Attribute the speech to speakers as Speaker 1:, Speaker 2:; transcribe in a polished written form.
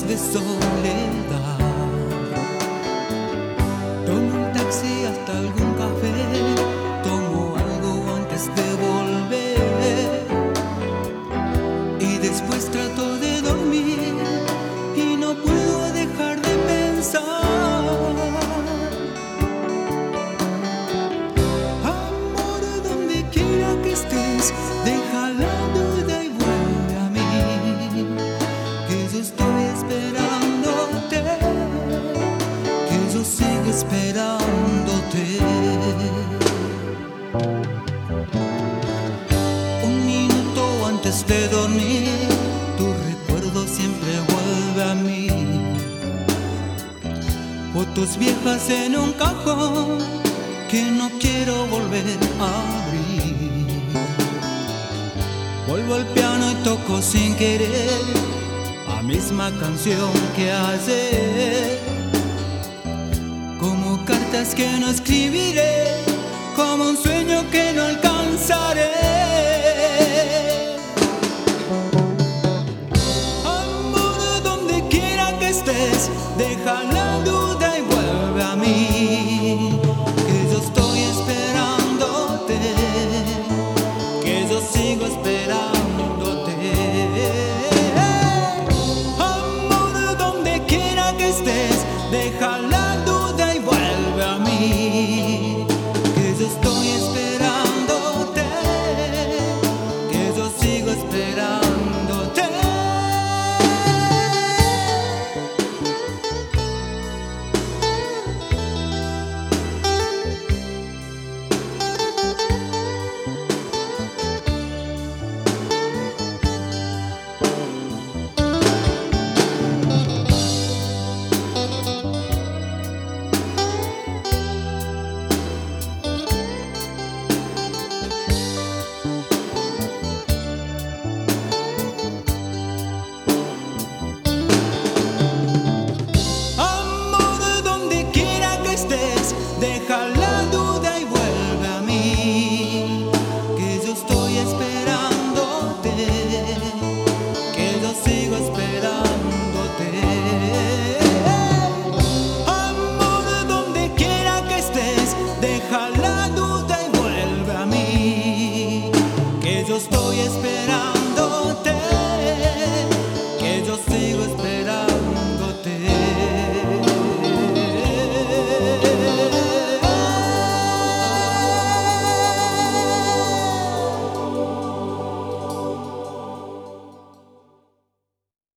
Speaker 1: de soledad. Tomo un taxi hasta algún café, tomo algo antes de volver y después trato de dormir y no puedo dejar de pensar. Amor, donde quiera que estés, deja la duda y vuelve a mí, que yo estoy esperándote, que yo sigo esperándote. Un minuto antes de dormir, tu recuerdo siempre vuelve a mí. Fotos viejas en un cajón que no quiero volver a abrir. Vuelvo al piano y toco sin querer la misma canción que ayer, como cartas que no escribiré, como un sueño que no alcanzaré. Amor, donde quiera que estés, deja la duda y vuelve a mí, que yo estoy esperándote, que yo sigo esperándote. Amor, donde quiera que estés, deja la duda y vuelve a mí, que yo estoy esperándote, que yo sigo esperándote. Deja la duda y vuelve a mí, que yo estoy esperándote, que yo sigo esperándote. Amor, donde quiera que estés, deja la duda y vuelve a mí, que yo estoy esperando.